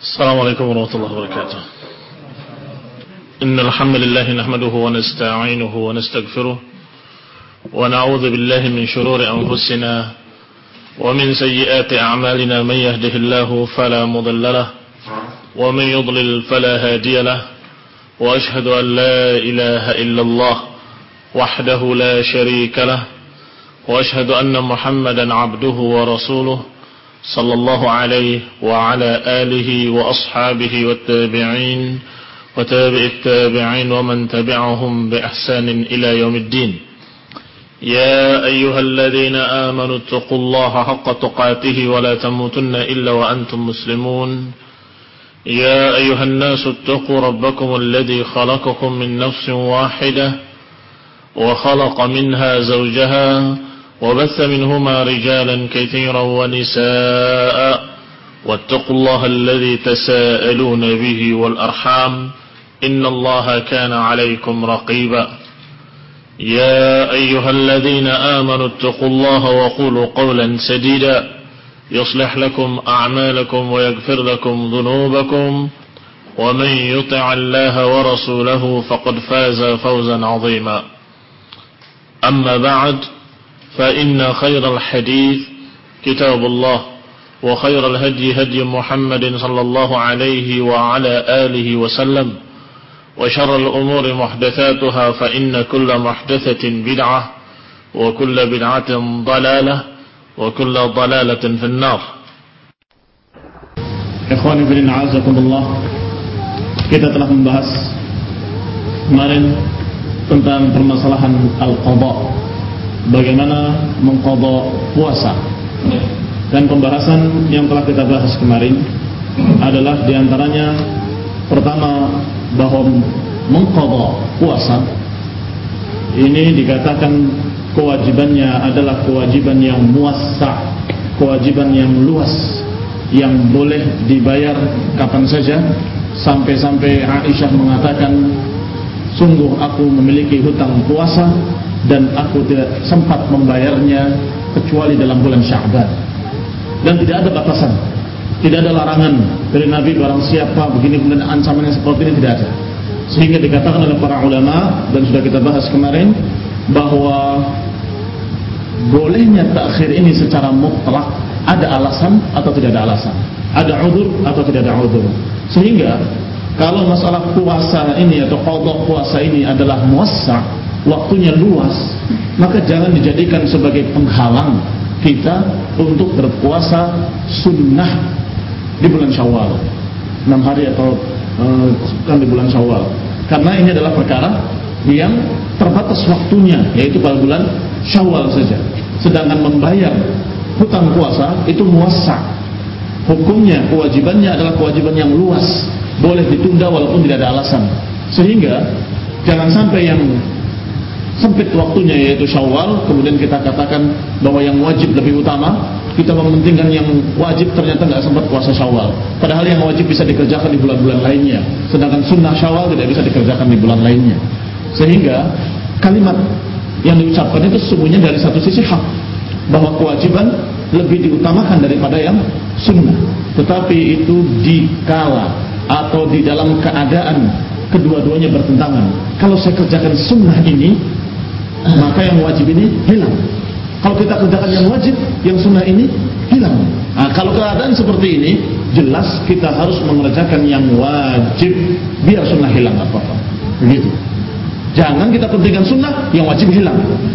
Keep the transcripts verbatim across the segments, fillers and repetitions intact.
السلام عليكم ورحمة الله وبركاته. إن الحمد لله نحمده ونستعينه ونستغفره ونعوذ بالله من شرور أنفسنا ومن سيئات أعمالنا. من يهده الله فلا مضل له ومن يضلل فلا هادي له وأشهد أن لا إله إلا الله وحده لا شريك له وأشهد أن محمدا عبده ورسوله صلى الله عليه وعلى آله وأصحابه والتابعين وتابع التابعين ومن تبعهم بإحسان إلى يوم الدين. يا أيها الذين آمنوا اتقوا الله حق تقاته ولا تموتن إلا وأنتم مسلمون. يا أيها الناس اتقوا ربكم الذي خلقكم من نفس واحدة وخلق منها زوجها وبث منهما رجالا كثيرا ونساء واتقوا الله الذي تساءلون به والأرحام إن الله كان عليكم رقيبا. يا أيها الذين آمنوا اتقوا الله وقولوا قولا سديدا يصلح لكم أعمالكم ويغفر لكم ذنوبكم ومن يطع الله ورسوله فقد فاز فوزا عظيما. أما بعد فإن خير الحديث كتاب الله وخير الهدي هدي محمد صلى الله عليه وعلى آله وسلم وشر الأمور محدثاتها فإن كل محدثة بدعة وكل بدعة ضلالة وكل ضلالة في النار. Ikhwani fillah a'azakumullah, kita telah membahas kemarin tentang permasalahan al-qadha, bagaimana mengqadha puasa. Dan pembahasan yang telah kita bahas kemarin adalah diantaranya pertama bahwa mengqadha puasa ini dikatakan kewajibannya adalah kewajiban yang muassa', kewajiban yang luas, yang boleh dibayar kapan saja. Sampai-sampai Aisyah mengatakan, sungguh aku memiliki hutang puasa dan aku tidak sempat membayarnya kecuali dalam bulan Sya'ban. Dan tidak ada batasan, tidak ada larangan dari Nabi barang siapa begini kemudian ancaman yang seperti ini, tidak ada. Sehingga dikatakan oleh para ulama, dan sudah kita bahas kemarin, bahwa bolehnya takhir ini secara mutlak ada alasan atau tidak ada alasan, ada udzur atau tidak ada udzur. Sehingga kalau masalah puasa ini atau qadha puasa ini adalah muassa', waktunya luas, maka jangan dijadikan sebagai penghalang kita untuk berpuasa sunnah di bulan Syawal, enam hari atau uh, kan di bulan Syawal. Karena ini adalah perkara yang terbatas waktunya, yaitu pada bulan Syawal saja. Sedangkan membayar hutang puasa itu muassa', hukumnya, kewajibannya adalah kewajiban yang luas, boleh ditunda walaupun tidak ada alasan. Sehingga jangan sampai yang sempit waktunya yaitu Syawal kemudian kita katakan bahwa yang wajib lebih utama, kita mementingkan yang wajib ternyata nggak sempat puasa Syawal, padahal yang wajib bisa dikerjakan di bulan-bulan lainnya, sedangkan sunnah Syawal tidak bisa dikerjakan di bulan lainnya. Sehingga kalimat yang diucapkan itu sesungguhnya dari satu sisi hak, bahwa kewajiban lebih diutamakan daripada yang sunnah, tetapi itu dikala atau di dalam keadaan kedua-duanya bertentangan. Kalau saya kerjakan sunnah ini, maka yang wajib ini hilang. Kalau kita kerjakan yang wajib, yang sunnah ini hilang. Nah, kalau keadaan seperti ini, jelas kita harus mengerjakan yang wajib, biar sunnah hilang nggak apa-apa. Begitu. Jangan kita pentingkan sunnah, yang wajib hilang.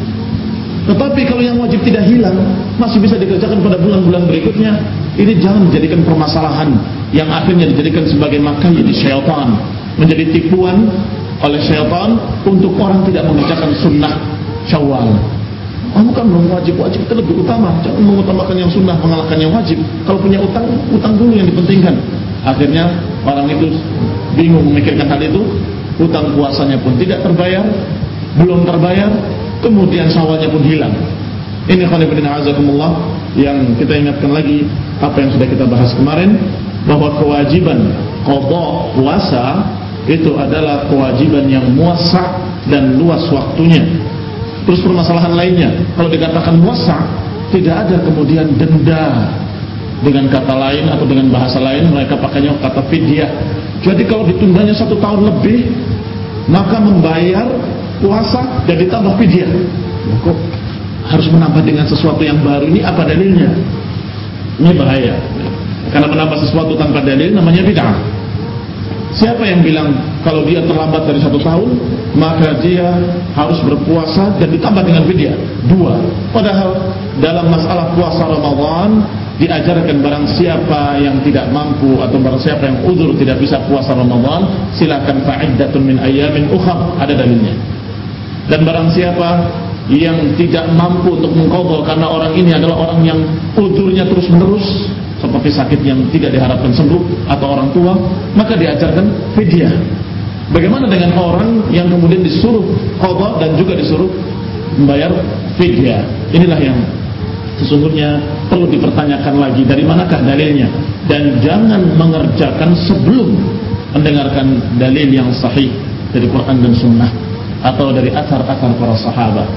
Tetapi kalau yang wajib tidak hilang, masih bisa dikerjakan pada bulan-bulan berikutnya, ini jangan menjadikan permasalahan yang akhirnya dijadikan sebagai makanya di syaitan, menjadi tipuan oleh syaitan untuk orang tidak mengerjakan sunnah Syawal. Kamu kan belum wajib-wajib, itu lebih utama, jangan mengutamakan yang sunnah mengalahkan yang wajib. Kalau punya utang, utang dulu yang dipentingkan. Akhirnya orang itu bingung memikirkan hal itu, utang puasanya pun tidak terbayar, belum terbayar, kemudian Syawalnya pun hilang. Ini khonibidina azakumullah, yang kita ingatkan lagi apa yang sudah kita bahas kemarin, bahwa kewajiban qadha puasa itu adalah kewajiban yang muassa' dan luas waktunya. Terus permasalahan lainnya, kalau dikatakan muassa', tidak ada kemudian denda Dengan kata lain atau dengan bahasa lain mereka pakainya kata fidyah. Jadi kalau ditundanya satu tahun lebih, maka membayar puasa dan ditambah fidyah. Kok harus menambah dengan sesuatu yang baru? Ini apa dalilnya? Ini bahaya. Karena menambah sesuatu tanpa dalil namanya bid'ah. Siapa yang bilang kalau dia terlambat dari satu tahun maka dia harus berpuasa dan ditambah dengan fidyah? Dua. Padahal dalam masalah puasa Ramadan diajarkan barang siapa yang tidak mampu atau barang siapa yang uzur tidak bisa puasa Ramadan, silakan fa'iddatun min ayyamin ukhar, ada dalilnya. Dan barang siapa yang tidak mampu untuk mengqadha karena orang ini adalah orang yang uzurnya terus menerus seperti sakit yang tidak diharapkan sembuh atau orang tua, maka diajarkan fidyah. Bagaimana dengan orang yang kemudian disuruh qadha dan juga disuruh membayar fidyah? Inilah yang sesungguhnya perlu dipertanyakan lagi, dari manakah dalilnya, dan jangan mengerjakan sebelum mendengarkan dalil yang sahih dari Quran dan Sunnah atau dari athar-athar para sahabat.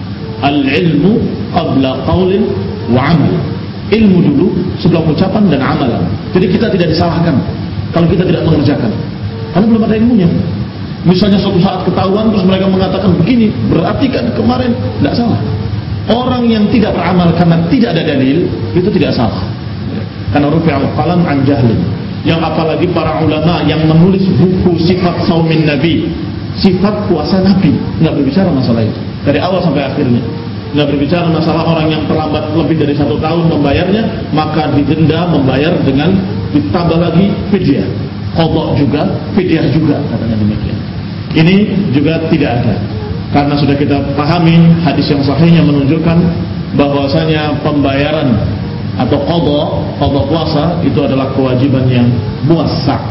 Al-ilmu qabla qaulin wa amal. Ilmu dulu sebelum ucapan dan amalan. Jadi kita tidak disalahkan kalau kita tidak mengerjakan, karena belum ada ilmunya. Misalnya suatu saat ketahuan terus mereka mengatakan begini, berarti kan kemarin. Tidak salah. Orang yang tidak beramal karena tidak ada dalil itu tidak salah. Karena rufi'al qalam an jahlin. Yang apalagi para ulama yang menulis buku sifat saumin Nabi, sifat puasa Nabi, nggak berbicara masalah itu dari awal sampai akhirnya. Nggak berbicara masalah orang yang terlambat lebih dari satu tahun membayarnya, maka didenda membayar dengan ditambah lagi fidyah, qadha juga, fidyah juga, katanya demikian. Ini juga tidak ada, karena sudah kita pahami hadis yang sahihnya menunjukkan bahwasanya pembayaran atau qadha, qadha puasa itu adalah kewajiban yang muwassa'.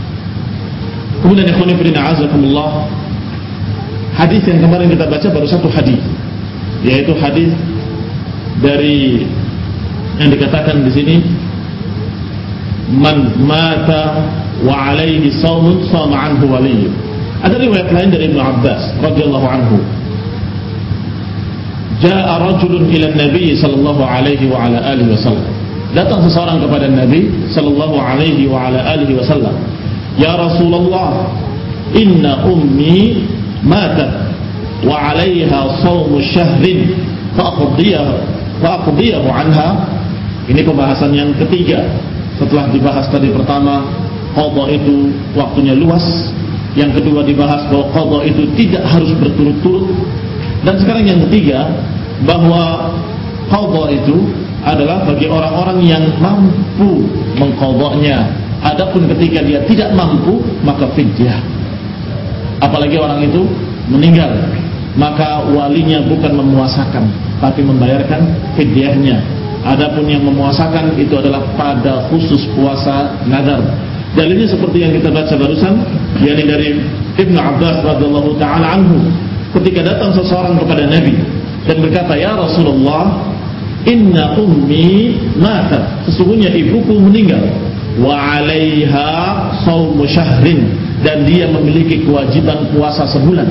Kemudian ikhwan fillah azakumullah, hadis yang kemarin kita baca baru satu hadis, yaitu hadis dari yang dikatakan di sini, man mata wa alaihi shaumun shama anhu waliyyu. Ada riwayat lain dari Ibnu Abbas radhiyallahu anhu, jaa rajulun ila Nabi sallallahu alaihi wa ala alihi wasallam. Datang seseorang kepada Nabi sallallahu alaihi wa ala alihi wasallam, ya Rasulullah, inna ummi matat wa 'alaiha shaumu syahrin faqdiyahu faqdiyahu anha. Ini pembahasan yang ketiga. Setelah dibahas tadi pertama, qadha itu waktunya luas. Yang kedua dibahas bahwa qadha itu tidak harus berturut-turut. Dan sekarang yang ketiga, bahwa qadha itu adalah bagi orang-orang yang mampu mengqadhanya. Adapun ketika dia tidak mampu, maka fidyah. Apalagi orang itu meninggal, maka walinya bukan memuasakan, tapi membayarkan fidyahnya. Adapun yang memuasakan itu adalah pada khusus puasa nadar. Dalilnya seperti yang kita baca barusan, yakni dari Ibnu Abbas radhiyallahu taala anhu, ketika datang seseorang kepada Nabi dan berkata, ya Rasulullah, inna ummi matat, sesungguhnya ibuku meninggal, wa 'alaiha shaumu syahrin, dan dia memiliki kewajiban puasa sebulan.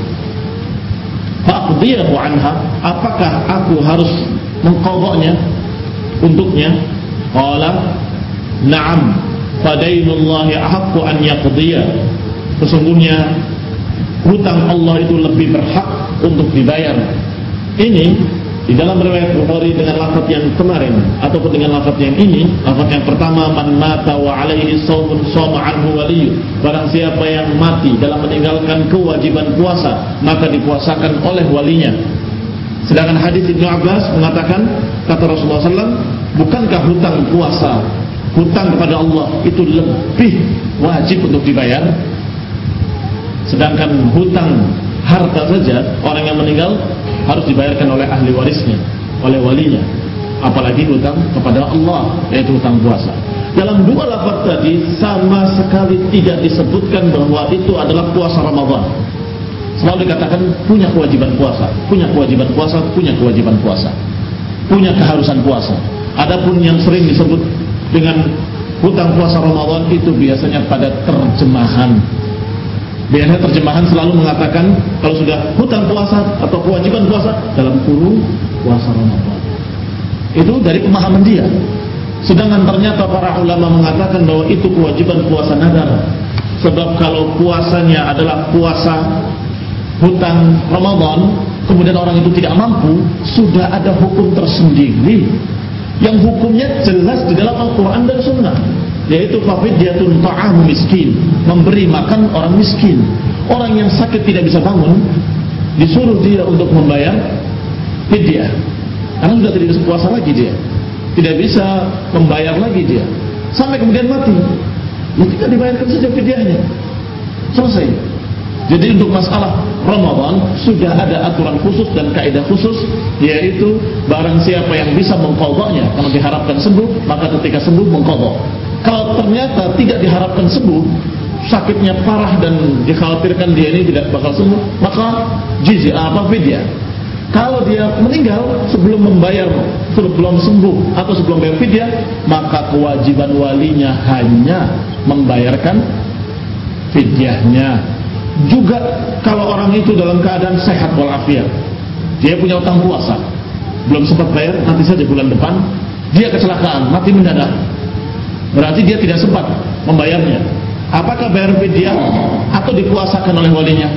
Faqdiyahu anha, apakah aku harus mengqadhanya untuknya? Qala na'am, fadainullahi ahaqqu an yaqdiya, sesungguhnya hutang Allah itu lebih berhak untuk dibayar. Ini di dalam riwayat Bukhari dengan lafaz yang kemarin ataupun dengan lafaz yang ini. Lafaz yang pertama, man mata wa alaihi shaumun shama anhu waliyyu, barang siapa yang mati dalam meninggalkan kewajiban puasa, maka dipuasakan oleh walinya. Sedangkan hadis Ibnu Abbas mengatakan, kata Rasulullah sallallahu alaihi wasallam, bukankah hutang puasa, hutang kepada Allah itu lebih wajib untuk dibayar? Sedangkan hutang harta saja orang yang meninggal harus dibayarkan oleh ahli warisnya, oleh walinya. Apalagi hutang kepada Allah, yaitu hutang puasa. Dalam dua lafaz tadi sama sekali tidak disebutkan bahwa itu adalah puasa Ramadan. Selalu dikatakan punya kewajiban puasa, punya kewajiban puasa, punya kewajiban puasa, punya keharusan puasa. Adapun yang sering disebut dengan hutang puasa Ramadan itu biasanya pada terjemahan. Biasanya terjemahan selalu mengatakan kalau sudah hutang puasa atau kewajiban puasa dalam kurung puasa Ramadan. Itu dari pemahaman dia. Sedangkan ternyata para ulama mengatakan bahwa itu kewajiban puasa nadar. Sebab kalau puasanya adalah puasa hutang Ramadan, kemudian orang itu tidak mampu, sudah ada hukum tersendiri yang hukumnya jelas di dalam Al-Quran dan Sunnah, yaitu fafidyatun ta'amu miskin, memberi makan orang miskin. Orang yang sakit tidak bisa bangun, disuruh dia untuk membayar fidyah, karena sudah tidak bisa puasa lagi dia, tidak bisa membayar lagi dia, sampai kemudian mati, ya tidak dibayarkan saja fidyahnya, selesai. Jadi untuk masalah Ramadan sudah ada aturan khusus dan kaidah khusus, yaitu barang siapa yang bisa mengqadhanya karena diharapkan sembuh, maka ketika sembuh mengqadha. Kalau ternyata tidak diharapkan sembuh, sakitnya parah dan dikhawatirkan dia ini tidak bakal sembuh, maka jizya apa fidyah. Kalau dia meninggal sebelum membayar, sebelum sembuh atau sebelum bayar fidyah, maka kewajiban walinya hanya membayarkan fidyahnya. Juga kalau orang itu dalam keadaan sehat walafiat, dia punya utang puasa, belum sempat bayar, nanti saja bulan depan, dia kecelakaan, mati mendadak, berarti dia tidak sempat membayarnya. Apakah bayar fidyah atau dipuasakan oleh walinya?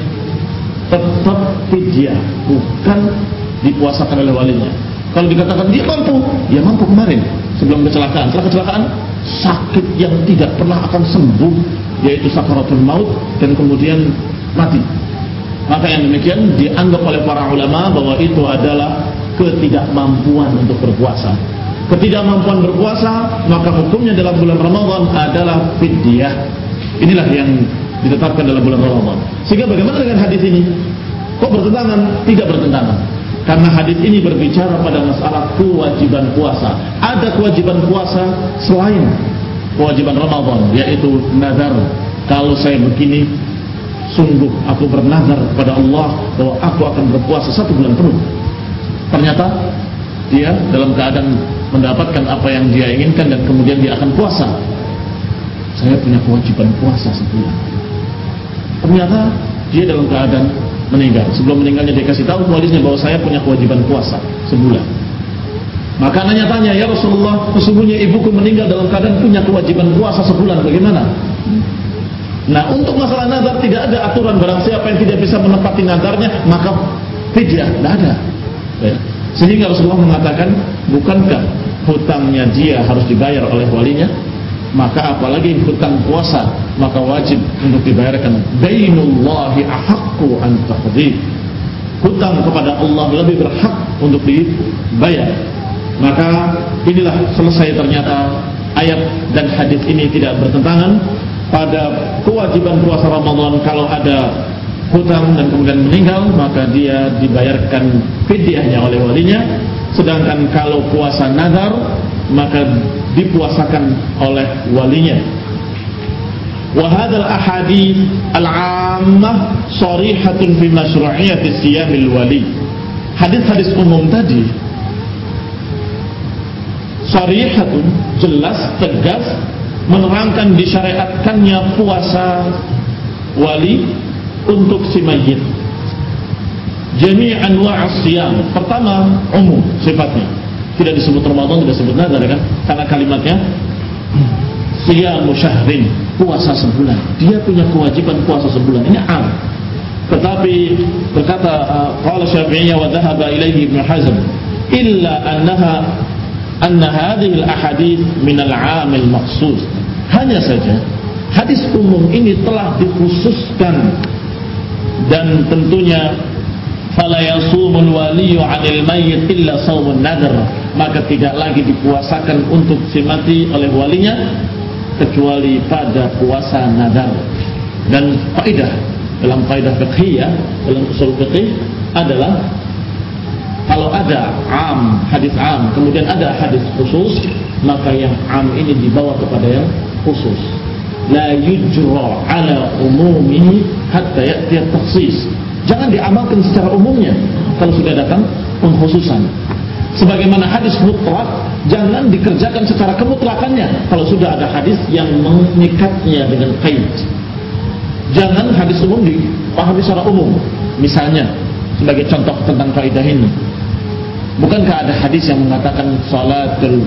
Tetap fidyah, bukan dipuasakan oleh walinya. Kalau dikatakan dia mampu, ya mampu kemarin sebelum kecelakaan. Setelah kecelakaan, sakit yang tidak pernah akan sembuh, yaitu sakaratul maut, dan kemudian mati. Maka yang demikian dianggap oleh para ulama bahwa itu adalah ketidakmampuan untuk berpuasa. Ketidakmampuan berpuasa, maka hukumnya dalam bulan Ramadan adalah fidyah. Inilah yang ditetapkan dalam bulan Ramadan. Sehingga bagaimana dengan hadis ini? Kok bertentangan? Tidak bertentangan. Karena hadis ini berbicara pada masalah kewajiban puasa. Ada kewajiban puasa selain kewajiban Ramadan, yaitu nazar. Kalau saya begini, sungguh aku bernazar kepada Allah bahwa aku akan berpuasa satu bulan penuh. Ternyata dia dalam keadaan mendapatkan apa yang dia inginkan dan kemudian dia akan puasa. Saya punya kewajiban puasa sebulan. Ternyata dia dalam keadaan meninggal. Sebelum meninggalnya dia kasih tahu walinya bahwa saya punya kewajiban puasa sebulan. Maka anaknya tanya, ya Rasulullah, sesungguhnya ibuku meninggal dalam keadaan punya kewajiban puasa sebulan, bagaimana? Nah, untuk masalah nazar tidak ada aturan, barang siapa yang tidak bisa menepati nazarnya maka fidyah, tidak ada. Ya. Sehingga Rasulullah mengatakan, bukankah hutangnya dia harus dibayar oleh walinya? Maka apalagi hutang puasa, maka wajib untuk dibayarkan. Bainullahi ahaqqu an taqdi. Hutang kepada Allah lebih berhak untuk dibayar. Maka inilah selesai ternyata ayat dan hadis ini tidak bertentangan pada kewajiban puasa Ramadan. Kalau ada hutang dan kemudian meninggal, maka dia dibayarkan fidyahnya oleh walinya. Sedangkan kalau puasa nazar, maka dipuasakan oleh walinya. Wa hadzal ahadits al-'ammah sharihatun fi masyru'iyyati siyamil wali. Hadis-hadis umum tadi sharihatun, jelas, tegas menerangkan disyariatkannya puasa wali untuk si mayit. Jami' anwa' as-siyam. Pertama, umum sifatnya. Tidak disebut Ramadan, tidak disebut nazar, kan? Karena kalimatnya siyamu syahrin, puasa sebulan. Dia punya kewajiban puasa sebulan. Ini am. Tetapi berkata qala Syafi'iyya wa dhahaba ilaihi Ibnu Hazm illa annaha anna hadhihi al-ahadits min al-'am al-makhsus. Hanya saja hadis umum ini telah dikhususkan, dan tentunya fala yasumul waliyyu 'anil mayyit illa shaumun nadhr, maka tidak lagi dipuasakan untuk si mati oleh walinya kecuali pada puasa nadar. Dan kaidah dalam kaidah fiqhiyah, dalam usul fiqh adalah kalau ada am, hadis am, kemudian ada hadis khusus, maka yang am ini dibawa kepada yang khusus. La yujra ala umumihi hatta ya'ti at-takhsis. Jangan diamalkan secara umumnya kalau sudah datang pengkhususan. Sebagaimana hadis mutlak, jangan dikerjakan secara kemutlakannya kalau sudah ada hadis yang mengikatnya dengan qaid. Jangan hadis umum dipahami secara umum. Misalnya, sebagai contoh tentang kaidah ini, bukankah ada hadis yang mengatakan salatul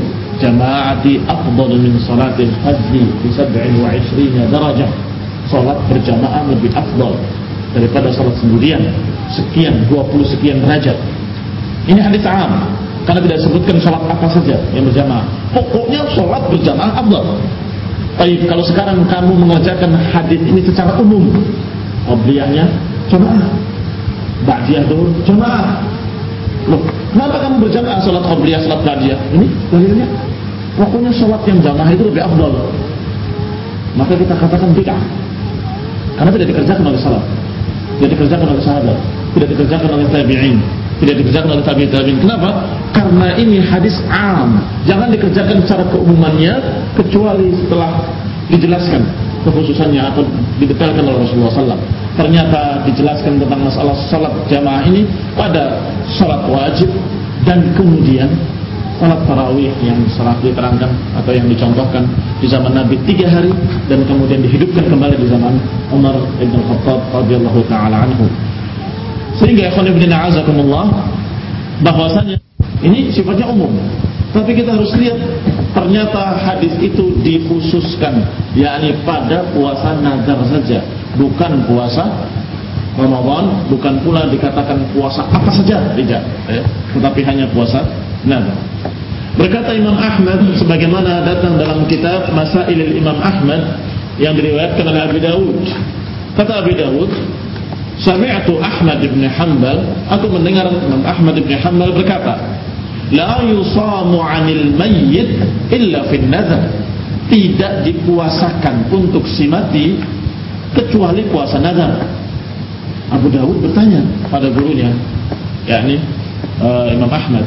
jama'ati afdalu min salatil fardhi bi sab'in wa ishrina darajah. Salat berjamaah lebih afdal daripada salat sendirian sekian dua puluh sekian derajat. Ini hadis am, karena tidak disebutkan salat apa saja yang berjamaah. Pokoknya salat berjamaah afdal. Baik, kalau sekarang kamu mengerjakan hadis ini secara umum, qabliyahnya jamaah, ba'diyah dulu jamaah. Loh, kenapa kamu berjamaah salat qabliyah, salat ba'diyah? Ini dalilnya. Pokoknya salat yang jamaah itu lebih afdal. Maka kita katakan bid'ah. Karena tidak dikerjakan oleh salaf, tidak dikerjakan oleh sahabat, tidak dikerjakan oleh tabi'in, tidak dikerjakan oleh tabi'in tabi'in. Kenapa? Karena ini hadis am. Jangan dikerjakan secara keumumannya kecuali setelah dijelaskan kekhususannya atau didetailkan oleh Rasulullah sallallahu alaihi wasallam. Ternyata dijelaskan tentang masalah salat jamaah ini pada salat wajib dan kemudian salat tarawih yang salat diterangkan atau yang dicontohkan di zaman Nabi tiga hari dan kemudian dihidupkan kembali di zaman Umar bin Khattab radhiyallahu taala anhu. Sehingga ikhwan ibn a'azakumullah, bahwasanya ini sifatnya umum, tapi kita harus lihat ternyata hadis itu dikhususkan, yakni pada puasa nazar saja, bukan puasa Ramadan, bukan pula dikatakan puasa apa saja, tidak, ya, tetapi hanya puasa nazar. Berkata Imam Ahmad sebagaimana datang dalam kitab Masailil Imam Ahmad yang diriwayatkan oleh Abi Dawud. Kata Abi Dawud, sami'tu Ahmad bin Hanbal, aku mendengar Imam Ahmad bin Hanbal berkata, la yusamu 'anil mayyit illa fin nazar. Tidak dipuasakan untuk si mati kecuali puasa nazar. Abu Dawud bertanya pada gurunya, yakni uh, Imam Ahmad,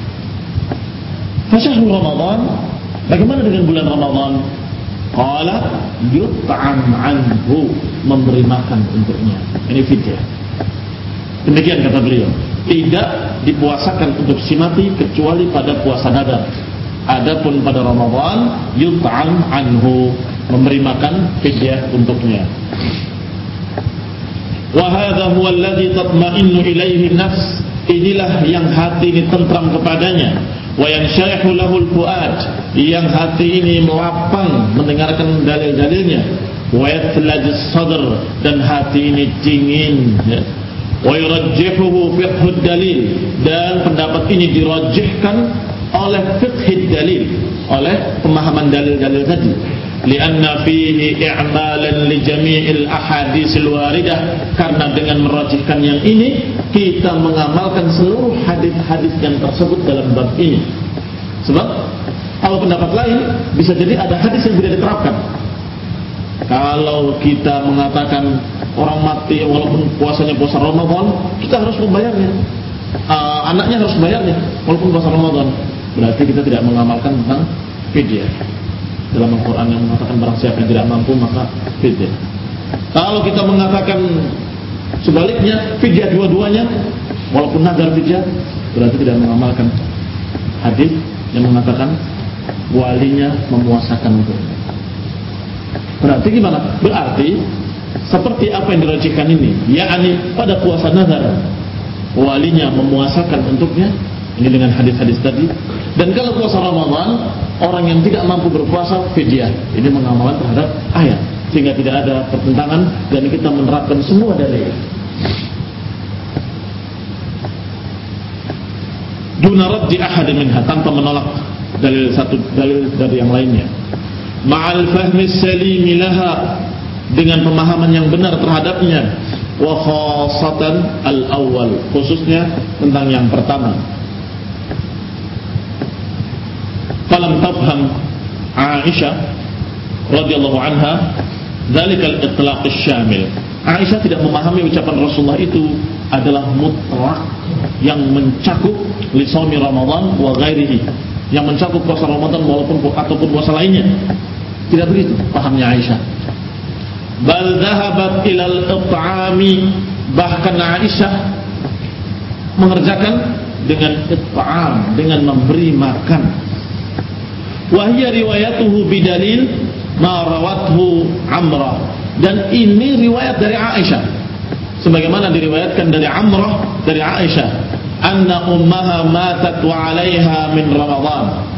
fasyahru Ramadan, bagaimana dengan bulan Ramadan? Qala yut'am anhu, memberi makan untuknya. Ini fidyah. Demikian kata beliau, tidak dipuasakan untuk si mati kecuali pada puasa nadar. Adapun pada Ramadan yut'am anhu, memberi makan fidyah untuknya. Wa hadha huwa alladhi tatma'innu ilaihi nafs, inilah yang hati ini tentram kepadanya. Wa yansharihu lahul fuad, yang hati ini melapang mendengarkan dalil-dalilnya. Wa yatlajis sadr, dan hati ini dingin, ya. Wa yurajjihuhu fiqhud dalil, dan pendapat ini dirajihkan oleh fiqhid dalil, oleh pemahaman dalil-dalil tadi. Lianna fihi i'malan li jami'il ahadisil waridah, karena dengan merajihkan yang ini kita mengamalkan seluruh hadis-hadis yang tersebut dalam bab ini. Sebab kalau pendapat lain bisa jadi ada hadis yang tidak diterapkan. Kalau kita mengatakan orang mati walaupun puasanya puasa Ramadan, kita harus membayarnya, uh, anaknya harus membayarnya walaupun puasa Ramadan, berarti kita tidak mengamalkan tentang fidyah. Dalam Al-Quran yang mengatakan barang siapa yang tidak mampu maka fidyah. Kalau kita mengatakan sebaliknya, fidyah dua-duanya walaupun nazar fidyah, berarti tidak mengamalkan hadis yang mengatakan walinya memuasakan untuknya. Berarti gimana? Berarti seperti apa yang dirajihkan ini, yakni pada puasa nazar walinya memuasakan untuknya, ini dengan hadis-hadis tadi. Dan kalau puasa Ramadan, orang yang tidak mampu berpuasa fidyah, ini mengamalkan terhadap ayat, sehingga tidak ada pertentangan dan kita menerapkan semua dalil. Duna raddi ahad minha, tanpa menolak dalil satu dalil dari yang lainnya. Ma'al fahmi salimi laha, dengan pemahaman yang benar terhadapnya. Wa khasatan al-awwal, khususnya tentang yang pertama. Falam tafham Aisyah radhiyallahu anha dzalika al-itlaq asy-syamil. Aisyah tidak memahami ucapan Rasulullah itu adalah mutlak yang mencakup li shaumi Ramadan wa ghairihi, yang mencakup puasa Ramadan walaupun ataupun puasa lainnya. Tidak begitu pahamnya Aisyah. Bal dhahabat ila al-it'ami, bahkan Aisyah mengerjakan dengan it'am, dengan memberi makan. Wahia riwayatuhu bidalil ma rawathu Amrah, dan ini riwayat dari Aisyah sebagaimana diriwayatkan dari Amrah dari Aisyah, anna ummaha matat wa 'alaiha min Ramadan,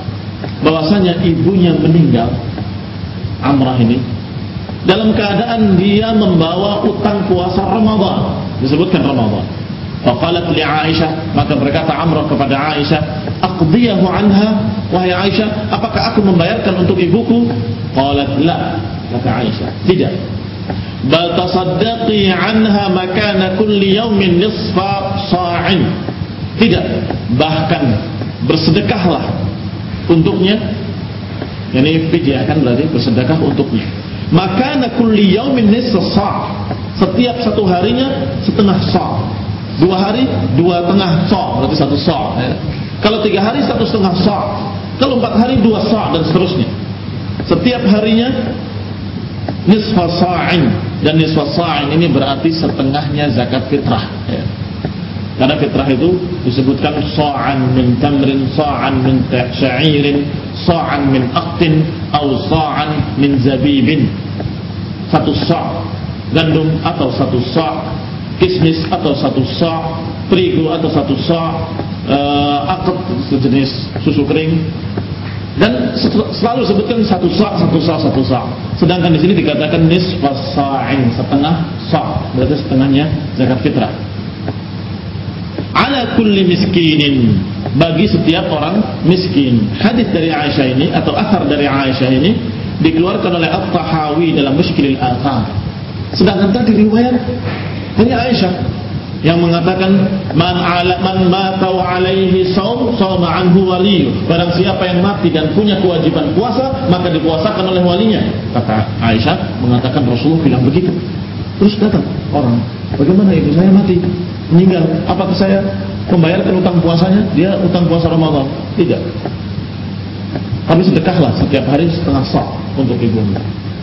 bahwasanya ibunya meninggal, Amrah ini, dalam keadaan dia membawa utang puasa Ramadan, disebutkan Ramadan. Faqalat li Aisyah, maka berkata Amrah kepada Aisyah, aqdiyahu anha, wahai Aisyah, apakah aku membayarkan untuk ibuku? Qalat la, kata Aisyah, tidak. Bal tasaddaqi anha makana kulli yawmin nisfa sa'in. Tidak, bahkan bersedekahlah untuknya. Yani fidyah kan berarti bersedekah untuknya. Makana kulli yawmin nisfa sa', setiap satu harinya setengah sa'. Dua hari, dua tengah sa', berarti satu sa'. Ya. Kalau tiga hari, satu setengah sa'. Kalau empat hari, dua sa' dan seterusnya. Setiap harinya nisfa sa'in, dan nisfa sa'in ini berarti setengahnya zakat fitrah. Ya. Karena fitrah itu disebutkan sa'an min tamrin, sa'an min sya'irin, sa'an min aqtin, atau sa'an min zabibin. Satu sa' gandum atau satu sa' kismis atau satu sa' terigu atau satu sa' uh, akut sejenis susu kering, dan selalu sebutkan satu sa', satu sa', satu sa'. Sedangkan di sini dikatakan nisfa sa'in, setengah sa', berarti setengahnya zakat fitrah. Ala kulli miskinin, bagi setiap orang miskin. Hadis dari Aisyah ini atau athar dari Aisyah ini dikeluarkan oleh At-Tahawi dalam Mushkilil Athar. Sedangkan tadi riwayat dari Aisyah yang mengatakan man ala man mata wa alaihi shaum shoma anhu waliyyu, barang siapa yang mati dan punya kewajiban puasa maka dipuasakan oleh walinya. Kata Aisyah mengatakan Rasulullah bilang begitu. Terus datang orang, bagaimana ibu saya mati meninggal, apakah saya membayarkan utang puasanya? Dia utang puasa Ramadan. Tidak, tapi sedekahlah setiap hari setengah sa' untuk ibunya.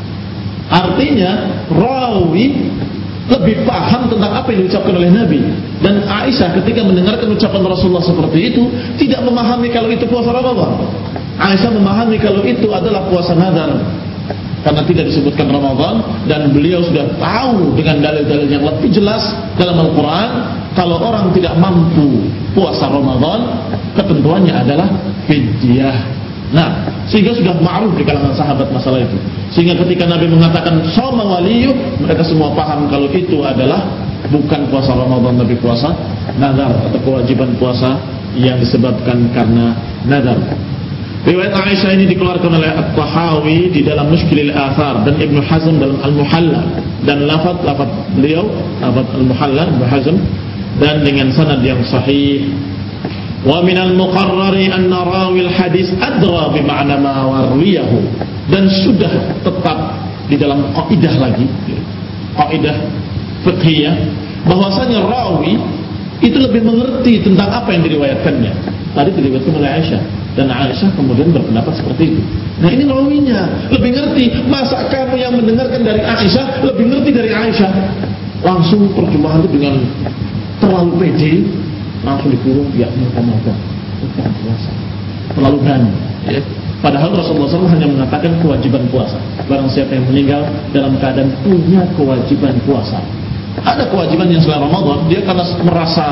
Artinya rawi lebih paham tentang apa yang diucapkan oleh Nabi. Dan Aisyah ketika mendengarkan ucapan Rasulullah seperti itu tidak memahami kalau itu puasa Ramadan. Aisyah memahami kalau itu adalah puasa nazar, karena tidak disebutkan Ramadan, dan beliau sudah tahu dengan dalil-dalil yang lebih jelas dalam Al-Quran kalau orang tidak mampu puasa Ramadan ketentuannya adalah fidyah. Nah, sehingga sudah ma'ruf di kalangan sahabat masalah itu. Sehingga ketika Nabi mengatakan shauma waliyyu, mereka semua paham kalau itu adalah bukan puasa Ramadan tapi puasa nazar atau kewajiban puasa yang disebabkan karena nazar. Riwayat Aisyah ini dikeluarkan oleh At-Tahawi di dalam Mushkilil Athar dan Ibnu Hazm dalam Al-Muhalla, dan lafaz-lafaz beliau, lafaz Al-Muhalla, Ibnu Hazm, dan dengan sanad yang sahih. Wa minal muqarrari anna rawil hadis adra bi ma'na ma warwiyahu, dan sudah tetap di dalam kaidah lagi, kaidah fiqhiyah, bahwasanya rawi itu lebih mengerti tentang apa yang diriwayatkannya. Tadi diriwayatkan oleh Aisyah, dan Aisyah kemudian berpendapat seperti itu. Nah, ini rawinya lebih ngerti. Masa kamu yang mendengarkan dari Aisyah lebih ngerti dari Aisyah? Langsung terjemahan itu dengan terlalu pede, langsung dikurung, ya minta-minta, bukan puasa, terlalu berani. Ya. Padahal Rasulullah shallallahu alaihi wasallam hanya mengatakan kewajiban puasa. Barang siapa yang meninggal dalam keadaan punya kewajiban puasa, ada kewajiban yang selain Ramadan, dia karena merasa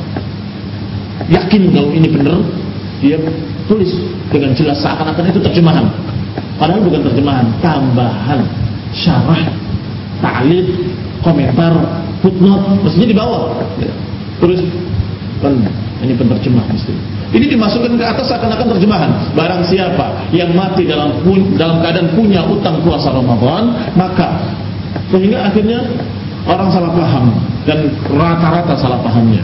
yakin kalau ini benar, dia tulis dengan jelas seakan-akan itu terjemahan. Padahal bukan terjemahan, tambahan, syarah, ta'liq, komentar, footnote, mestinya di bawah. Ya. Terus kan ini penterjemah mesti. Ini dimasukkan ke atas seakan-akan terjemahan. Barang siapa yang mati dalam dalam keadaan punya utang puasa Ramadan, maka sehingga akhirnya orang salah paham, dan rata-rata salah pahamnya.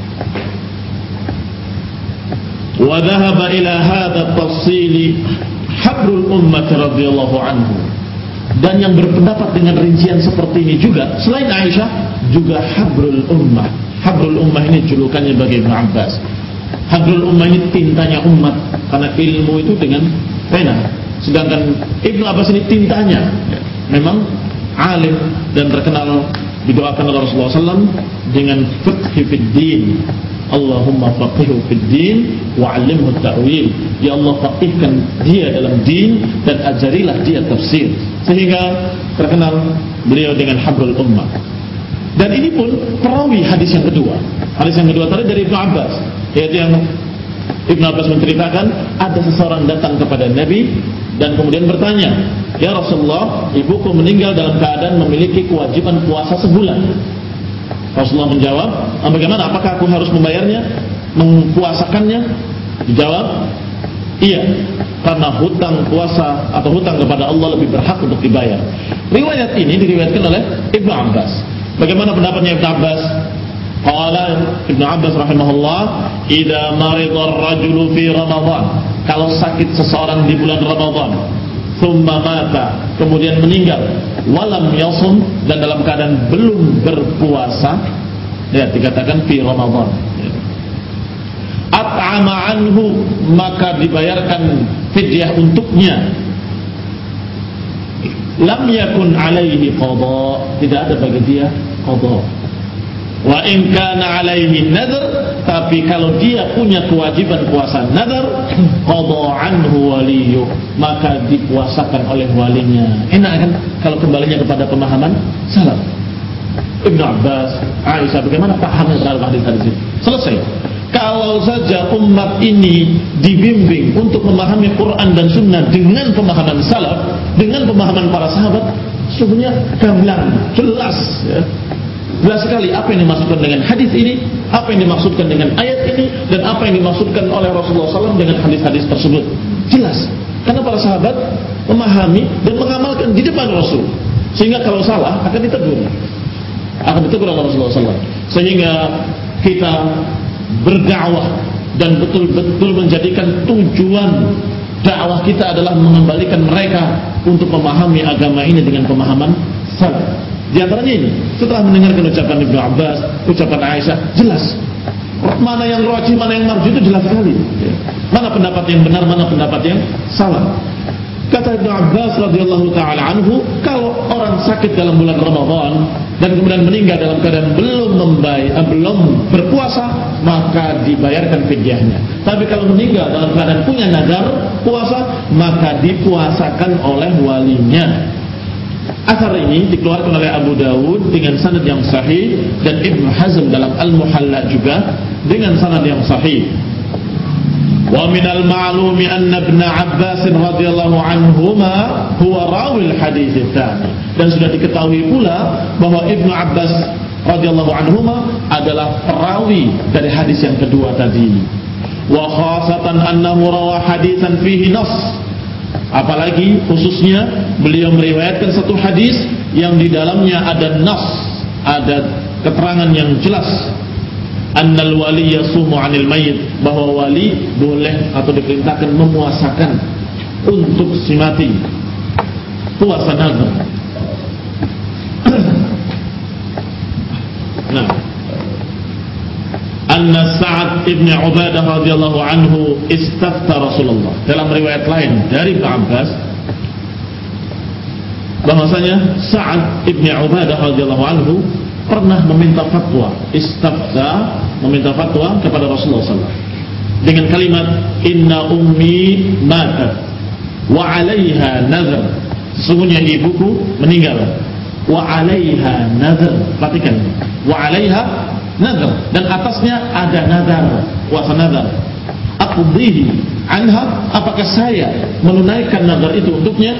Wa dhahaba ila hadha at-tafsil habrul ummah radhiyallahu anhu. Dan yang berpendapat dengan rincian seperti ini juga selain Aisyah juga habrul ummah. Habrul ummah ini julukannya bagi Ibnu Abbas. Habrul ummah ini tintanya umat, karena ilmu itu dengan pena. Sedangkan Ibnu Abbas ini tintanya. Memang alim dan terkenal, didoakan oleh Rasulullah shallallahu alaihi wasallam dengan fiqh fid din. Allahumma faqihhu fid din wa'allimhu ta'wil. Ya Allah, faqihkan dia dalam din dan ajarilah dia tafsir. Sehingga terkenal beliau dengan habrul ummah. Dan ini pun perawi hadis yang kedua. Hadis yang kedua tadi dari Ibnu Abbas, yaitu yang Ibnu Abbas menceritakan ada seseorang datang kepada Nabi dan kemudian bertanya, "Ya Rasulullah, ibuku meninggal dalam keadaan memiliki kewajiban puasa sebulan." Rasulullah menjawab, "Bagaimana? Apakah aku harus membayarnya, mempuasakannya?" Dijawab, "Iya, karena hutang puasa atau hutang kepada Allah lebih berhak untuk dibayar." Riwayat ini diriwayatkan oleh Ibnu Abbas. Bagaimana pendapatnya Ibnu Abbas? Qala Ibnu Abbas rahimahullah, "Idza marida ar-rajulu fi Ramadan." Kalau sakit seseorang di bulan Ramadan, thumma mata, kemudian meninggal, walam yasum, dan dalam keadaan belum berpuasa, ya dikatakan fi Ramadan. At'ama anhu, maka dibayarkan fidyah untuknya. Lam yakun alaihi qada, tidak ada bagi dia qada. Wa in kana alaihi nadhr, tapi kalau dia punya kewajiban puasa nadhr, qada anhu waliyyu, maka dipuasakan oleh walinya. Enak kan kalau kembalinya kepada pemahaman salaf. Ibnu Abbas, Aisyah, bagaimana pahamnya terhadap hadis-hadis ini? Selesai. Kalau saja umat ini dibimbing untuk memahami Quran dan Sunnah dengan pemahaman salaf, dengan pemahaman para sahabat, sesungguhnya gamblang, jelas, ya. Jelas sekali apa yang dimaksudkan dengan hadis ini, apa yang dimaksudkan dengan ayat ini, dan apa yang dimaksudkan oleh Rasulullah shallallahu alaihi wasallam dengan hadis-hadis tersebut. Jelas, karena para sahabat memahami dan mengamalkan di depan Rasul, sehingga kalau salah akan ditegur, akan ditegur oleh Rasulullah shallallahu alaihi wasallam. Sehingga kita berdakwah dan betul-betul menjadikan tujuan dakwah kita adalah mengembalikan mereka untuk memahami agama ini dengan pemahaman salaf. Di antaranya ini, setelah mendengarkan ucapan Ibnu Abbas, ucapan Aisyah, jelas mana yang rajih, mana yang marjuh, itu jelas sekali. Mana pendapat yang benar, mana pendapat yang salah. Kata Ibnu Abbas radhiyallahu taala anhu, kalau orang sakit dalam bulan Ramadan dan kemudian meninggal dalam keadaan belum membayar, belum berpuasa, maka dibayarkan fidyahnya. Tapi kalau meninggal dalam keadaan punya nazar puasa, maka dipuasakan oleh walinya. Asar ini dikeluarkan oleh Abu Dawud dengan sanad yang sahih, dan Ibnu Hazm dalam Al-Muhalla juga dengan sanad yang sahih. Wa min al-ma'lumi anna Ibn Abbas radhiyallahu anhuma huwa rawi al-hadits tsani. Dan sudah diketahui pula bahwa Ibnu Abbas radhiyallahu anhuma adalah perawi dari hadis yang kedua tadi. Wa khasatan annahu rawa hadisan fihi nass. Apalagi khususnya beliau meriwayatkan satu hadis yang di dalamnya ada nas, ada keterangan yang jelas, annal wali yasumu 'anil mayyit, bahwa wali boleh atau diperintahkan memuasakan untuk si mati, puasa nazar. Nah, anna Sa'ad ibn Ubadah radhiyallahu anhu istafta Rasulullah. Dalam riwayat lain dari Ibnu Abbas, bahwasanya Sa'ad ibn Ubadah radhiyallahu anhu pernah meminta fatwa, istafta, meminta fatwa kepada Rasulullah sallallahu alaihi wasallam dengan kalimat inna ummi matat wa 'alaiha nazar. Sesungguhnya ibuku meninggal, wa 'alaiha nazar. Perhatikan, wa 'alaiha nazar, dan atasnya ada nazar, puasa nazar. Aqdihi anha, apakah saya menunaikan nazar itu untuknya?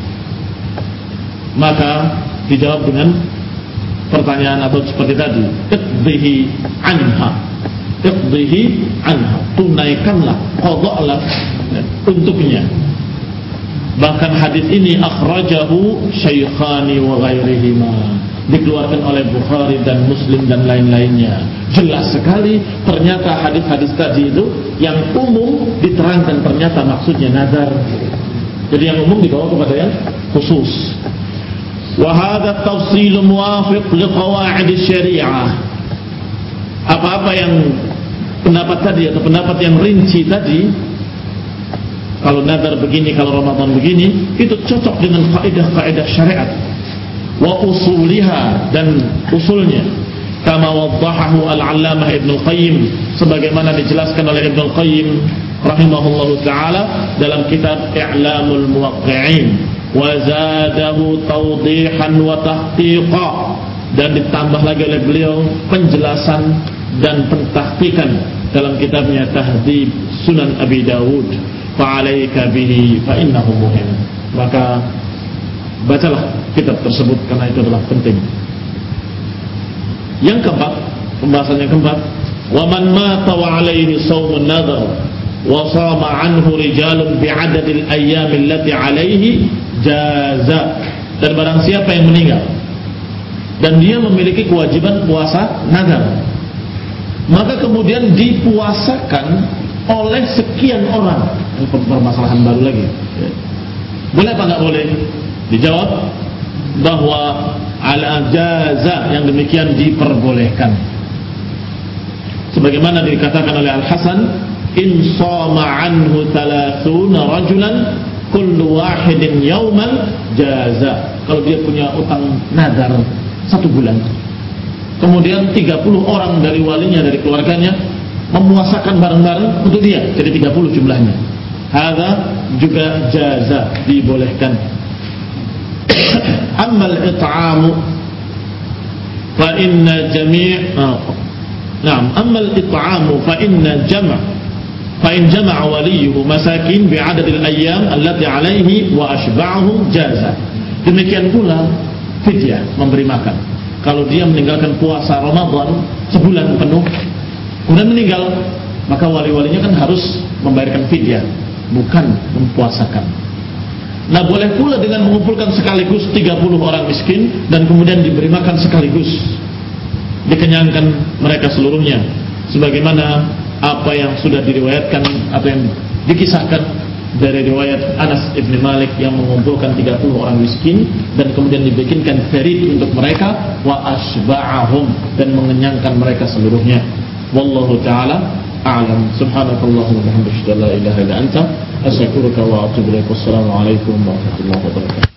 Maka dijawab dengan pertanyaan atau seperti tadi, iqdihi anha, iqdihi anha, tunaikanlah, qada'lah untuknya. Bahkan hadis ini akhrajahu syaikhani wa ghairihima, dikeluarkan oleh Bukhari dan Muslim dan lain-lainnya. Jelas sekali ternyata hadis-hadis tadi itu yang umum diterangkan ternyata maksudnya nazar. Jadi yang umum dibawa kepada yang khusus. Wa hadha tafsil muwafiq liqawaid syariah. Apa-apa yang pendapat tadi atau pendapat yang rinci tadi, kalau nazar begini, kalau Ramadan begini, itu cocok dengan kaidah-kaidah syariat wa usuliha, dan usulnya, kama waddahahu al-allamah Ibnu Qayyim, sebagaimana dijelaskan oleh Ibnu Qayyim rahimahullahu taala dalam kitab I'lamul Muwaqqi'in, wa zadahu tawdihan wa tahqiqa, dan ditambah lagi oleh beliau penjelasan dan pentahqiqan dalam kitabnya Tahdhib Sunan Abi Dawud, fa'alaika bihi fa innahu muhim. Maka bacalah kitab tersebut karena itu adalah penting. Yang keempat, pembahasan yang keempat, wa man mata wa alaihi shaumun nadhar wa sama anhu rijalun bi'adadil ayyam allati alaihi jaza. Dan barang siapa yang meninggal dan dia memiliki kewajiban puasa nadhar, maka kemudian dipuasakan oleh sekian orang. Ini permasalahan baru lagi. Boleh apa enggak boleh? Dijawab bahwa al-jaza, yang demikian diperbolehkan. Sebagaimana dikatakan oleh Al-Hasan, in shama anhu thalathuna rajulan kullu wahidin yauman jaza. Kalau dia punya utang nadar satu bulan, kemudian tiga puluh orang dari walinya, dari keluarganya memuasakan bareng-bareng untuk dia, jadi tiga puluh jumlahnya. Hadza juga jaza, dibolehkan. Ammal it'amu fa inna jami' Naam, ammal it'amu fa inna jama' fa in jama'a waliyuhu masakin bi'adadil ayyam allati 'alaihi wa ashba'ahum jaza. Demikian pula fidyah, memberi makan. Kalau dia meninggalkan puasa Ramadan sebulan penuh kemudian meninggal, maka wali-walinya kan harus membayarkan fidyah, bukan mempuasakan. Nah, boleh pula dengan mengumpulkan sekaligus tiga puluh orang miskin dan kemudian diberi makan sekaligus, dikenyangkan mereka seluruhnya, sebagaimana apa yang sudah diriwayatkan atau yang dikisahkan dari riwayat Anas ibn Malik yang mengumpulkan tiga puluh orang miskin dan kemudian dibikinkan ferid untuk mereka, wa asba'ahum, dan mengenyangkan mereka seluruhnya. Wallahu ta'ala a'lam. Subhanakallahumma wa bihamdika, la ilaha illa anta, astaghfiruka wa atubu ilaik. Wassalamu alaikum warahmatullahi wabarakatuh.